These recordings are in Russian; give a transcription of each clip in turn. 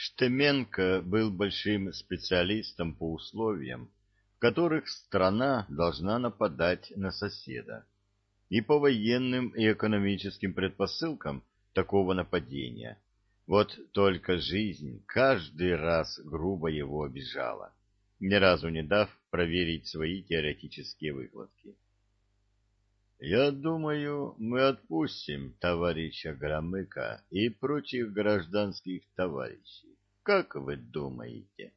Штеменко был большим специалистом по условиям, в которых страна должна нападать на соседа, и по военным и экономическим предпосылкам такого нападения. Вот только жизнь каждый раз грубо его обижала, ни разу не дав проверить свои теоретические выкладки. Я думаю, мы отпустим товарища Громыка и прочих гражданских товарищей. Как вы думаете?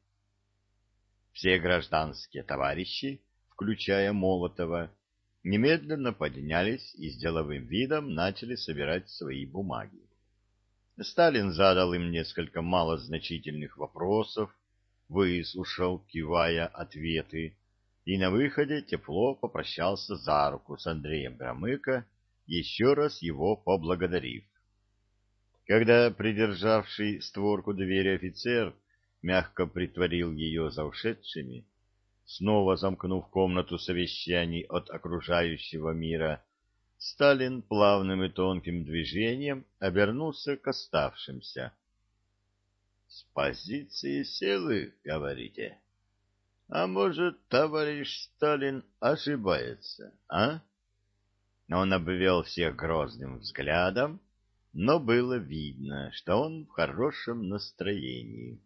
Все гражданские товарищи, включая Молотова, немедленно поднялись и с деловым видом начали собирать свои бумаги. Сталин задал им несколько малозначительных вопросов, выслушал, кивая ответы, и на выходе тепло попрощался за руку с Андреем Громыко, еще раз его поблагодарив. Когда придержавший створку двери офицер мягко притворил ее за ушедшими, снова замкнув комнату совещаний от окружающего мира, Сталин плавным и тонким движением обернулся к оставшимся. — С позиции силы, говорите? А может, товарищ Сталин ошибается, а? Он обвел всех грозным взглядом, но было видно, что он в хорошем настроении.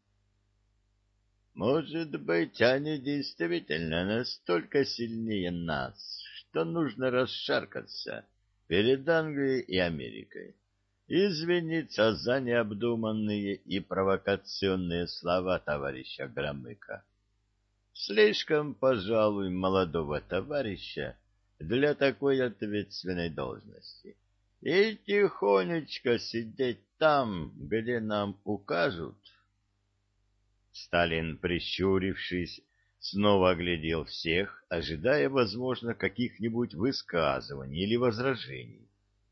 Может быть, они действительно настолько сильнее нас, что нужно расшаркаться перед Англией и Америкой, извиниться за необдуманные и провокационные слова товарища Громыка. Слишком, пожалуй, молодого товарища для такой ответственной должности. И тихонечко сидеть там, где нам укажут. Сталин, прищурившись, снова оглядел всех, ожидая, возможно, каких-нибудь высказываний или возражений.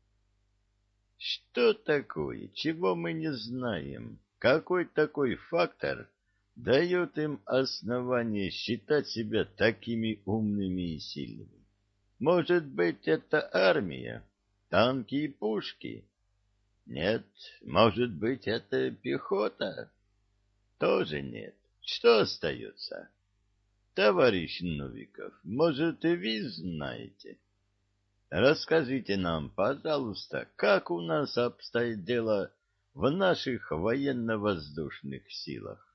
Что такое, чего мы не знаем? Какой такой фактор дает им основание считать себя такими умными и сильными? Может быть, это армия, танки и пушки? Нет, может быть, это пехота? Тоже нет. Что остается? Товарищ Новиков, может, и вы знаете? Расскажите нам, пожалуйста, как у нас обстоит дело в наших военно-воздушных силах?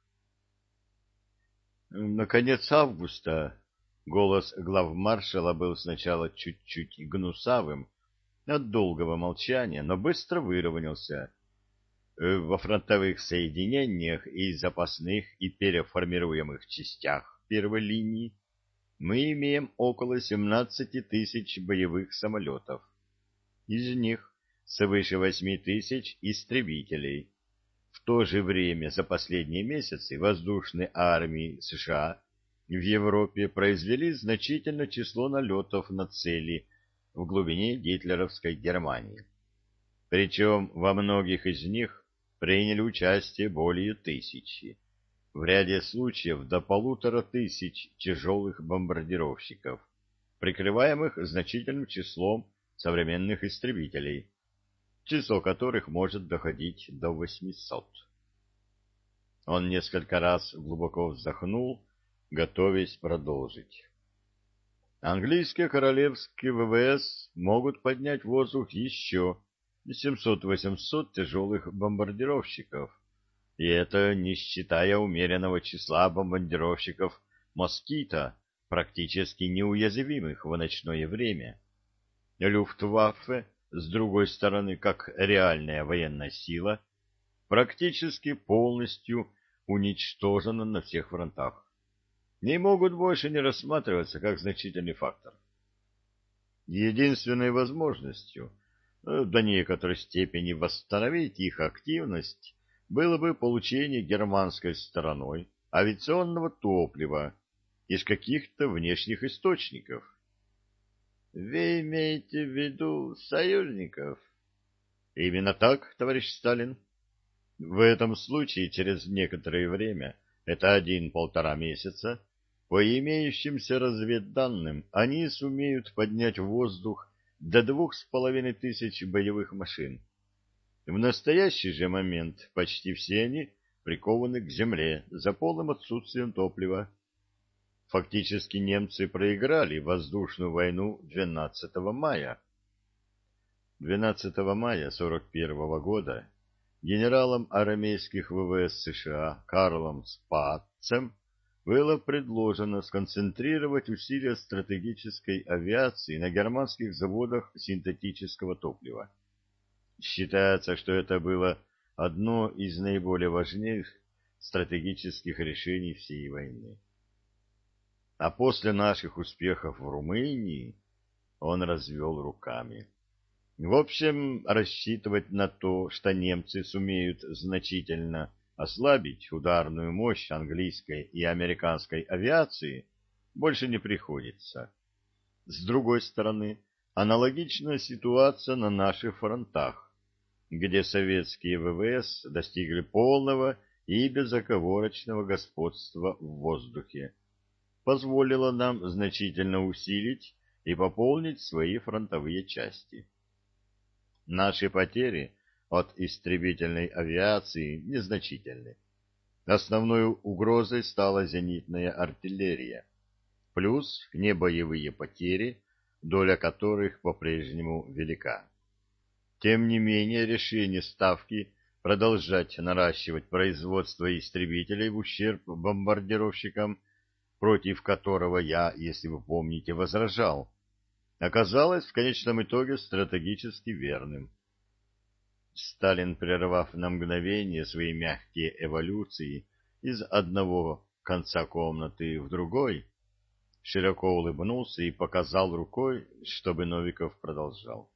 На конец августа голос главмаршала был сначала чуть-чуть гнусавым от долгого молчания, но быстро выровнялся. Во фронтовых соединениях и запасных и переформируемых частях первой линии мы имеем около 17 тысяч боевых самолетов. Из них свыше 8 тысяч истребителей. В то же время за последние месяцы воздушные армии США в Европе произвели значительное число налетов на цели в глубине гитлеровской Германии. Причем во многих из них приняли участие более 1000, в ряде случаев до 1500 тяжелых бомбардировщиков, прикрываемых значительным числом современных истребителей, число которых может доходить до 800. Он несколько раз глубоко вздохнул, готовясь продолжить. Английские королевские ВВС могут поднять в воздух еще 700-800 тяжелых бомбардировщиков, и это не считая умеренного числа бомбардировщиков «Москито», практически неуязвимых в ночное время. Люфтваффе, с другой стороны, как реальная военная сила, практически полностью уничтожена на всех фронтах. Не могут больше не рассматриваться как значительный фактор. Единственной возможностью до некоторой степени восстановить их активность было бы получение германской стороной авиационного топлива из каких-то внешних источников. Вы имеете в виду союзников? Именно так, товарищ Сталин. В этом случае через некоторое время, это 1-1,5 месяца, по имеющимся разведданным, они сумеют поднять в воздух до 2500 боевых машин. В настоящий же момент почти все они прикованы к земле за полным отсутствием топлива. Фактически немцы проиграли воздушную войну 12 мая. 12 мая 1941 года генералом армейских ВВС США Карлом Спатцем было предложено сконцентрировать усилия стратегической авиации на германских заводах синтетического топлива. Считается, что это было одно из наиболее важных стратегических решений всей войны. А после наших успехов в Румынии он развел руками. В общем, рассчитывать на то, что немцы сумеют значительно ослабить ударную мощь английской и американской авиации, больше не приходится. С другой стороны, аналогичная ситуация на наших фронтах, где советские ВВС достигли полного и безоговорочного господства в воздухе, позволила нам значительно усилить и пополнить свои фронтовые части. Наши потери от истребительной авиации незначительны. Основной угрозой стала зенитная артиллерия, плюс небоевые потери, доля которых по-прежнему велика. Тем не менее, решение Ставки продолжать наращивать производство истребителей в ущерб бомбардировщикам, против которого я, если вы помните, возражал, оказалось в конечном итоге стратегически верным. Сталин, прервав на мгновение свои мягкие эволюции из одного конца комнаты в другой, широко улыбнулся и показал рукой, чтобы Новиков продолжал.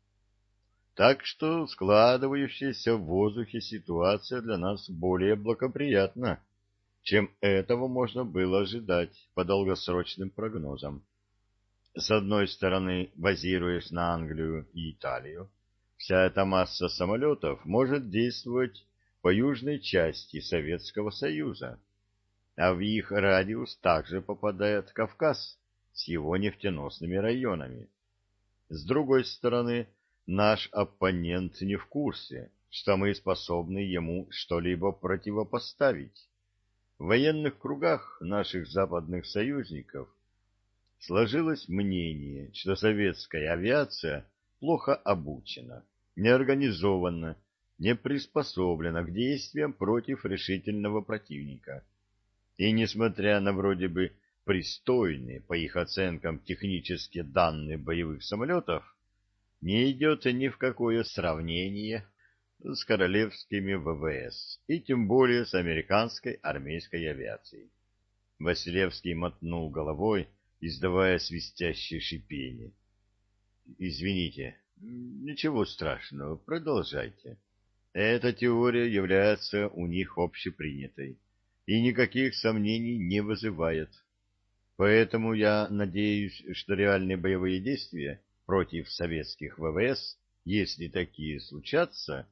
Так что складывающаяся в воздухе ситуация для нас более благоприятна, чем этого можно было ожидать по долгосрочным прогнозам. С одной стороны, базируясь на Англию и Италию, вся эта масса самолетов может действовать по южной части Советского Союза, а в их радиус также попадает Кавказ с его нефтеносными районами. С другой стороны, наш оппонент не в курсе, что мы способны ему что-либо противопоставить. В военных кругах наших западных союзников сложилось мнение, что советская авиация плохо обучена, неорганизована, не приспособлена к действиям против решительного противника. И несмотря на вроде бы пристойные, по их оценкам, технические данные боевых самолетов, не идет ни в какое сравнение с королевскими ВВС, и тем более с американской армейской авиацией. Василевский мотнул головой, издавая свистящее шипение. «Извините, ничего страшного, продолжайте. Эта теория является у них общепринятой и никаких сомнений не вызывает. Поэтому я надеюсь, что реальные боевые действия против советских ВВС, если такие случатся...»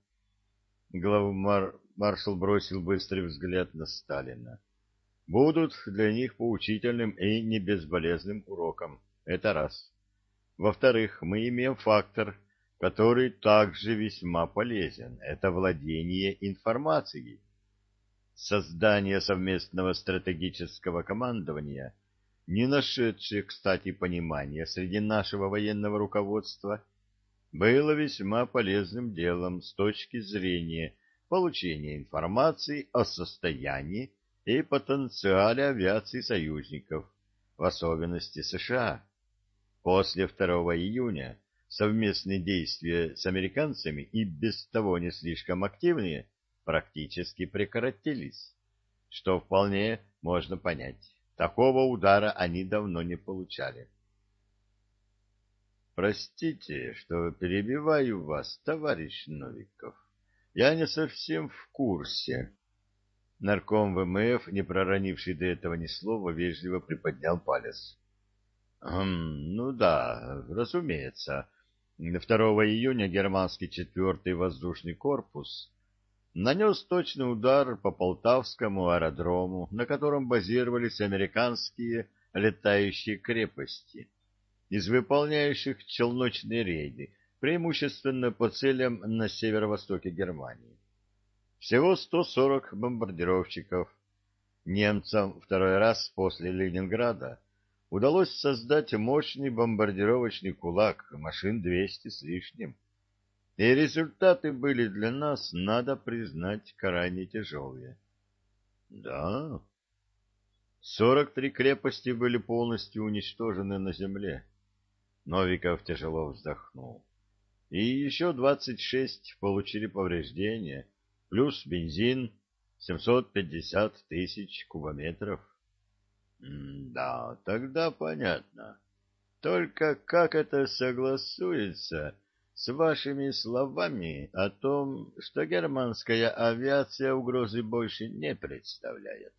Главмаршал бросил быстрый взгляд на Сталина. «Будут для них поучительным и не безболезненным уроком. Это раз. Во-вторых, мы имеем фактор, который также весьма полезен. Это владение информацией. Создание совместного стратегического командования, не нашедшее, кстати, понимания среди нашего военного руководства, было весьма полезным делом с точки зрения получения информации о состоянии и потенциале авиации союзников, в особенности США. После 2 июня совместные действия с американцами и без того не слишком активные практически прекратились, что вполне можно понять. Такого удара они давно не получали. Простите, что перебиваю вас, товарищ Новиков. Я не совсем в курсе. Нарком ВМФ, не проронивший до этого ни слова, вежливо приподнял палец. Ну да, разумеется. 2 июня германский 4-й воздушный корпус нанес точный удар по Полтавскому аэродрому, на котором базировались американские летающие крепости, из выполняющих челночные рейды, преимущественно по целям на северо-востоке Германии. Всего 140 бомбардировщиков. Немцам второй раз после Ленинграда удалось создать мощный бомбардировочный кулак, машин 200 с лишним. И результаты были для нас, надо признать, крайне тяжелые. Да, 43 крепости были полностью уничтожены на земле. Новиков тяжело вздохнул. И еще 26 получили повреждения, плюс бензин 750 тысяч кубометров. Да, тогда понятно. Только как это согласуется с вашими словами о том, что германская авиация угрозы больше не представляет?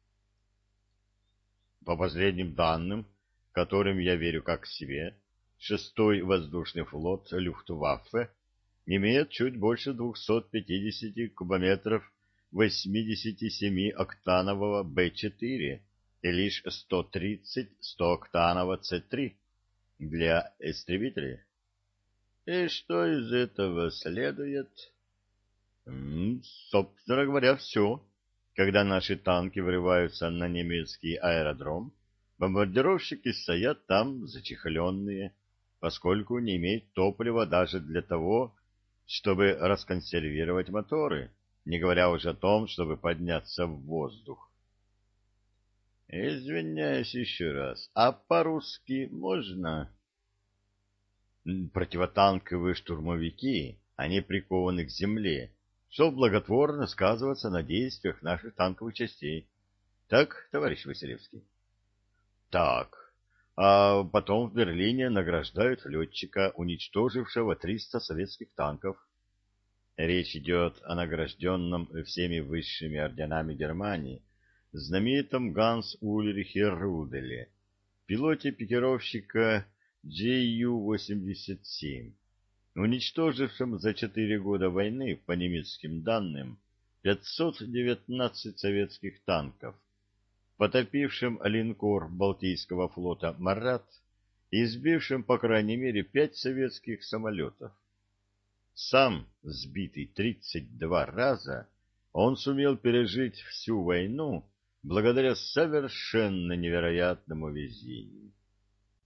По последним данным, которым я верю как себе, шестой воздушный флот Люфтваффе имеет чуть больше 250 кубометров 87-октанового Б-4 и лишь 130 100-октанового С-3 для истребителей. И что из этого следует? Собственно говоря, все. Когда наши танки врываются на немецкий аэродром, бомбардировщики стоят там зачехленные, поскольку не имеют топлива даже для того, чтобы расконсервировать моторы, не говоря уже о том, чтобы подняться в воздух. Извиняюсь еще раз, а по-русски можно? Противотанковые штурмовики, они прикованы к земле, что благотворно сказывается на действиях наших танковых частей. Так, товарищ Василевский? Так. А потом в Берлине награждают летчика, уничтожившего 300 советских танков. Речь идет о награжденном всеми высшими орденами Германии знаменитом Ганс Ульрихе Руделе, пилоте пикировщика Ju-87, уничтожившем за 4 года войны, по немецким данным, 519 советских танков, потопившим линкор Балтийского флота «Марат» и сбившим, по крайней мере, 5 советских самолетов. Сам, сбитый 32 раза, он сумел пережить всю войну благодаря совершенно невероятному везению.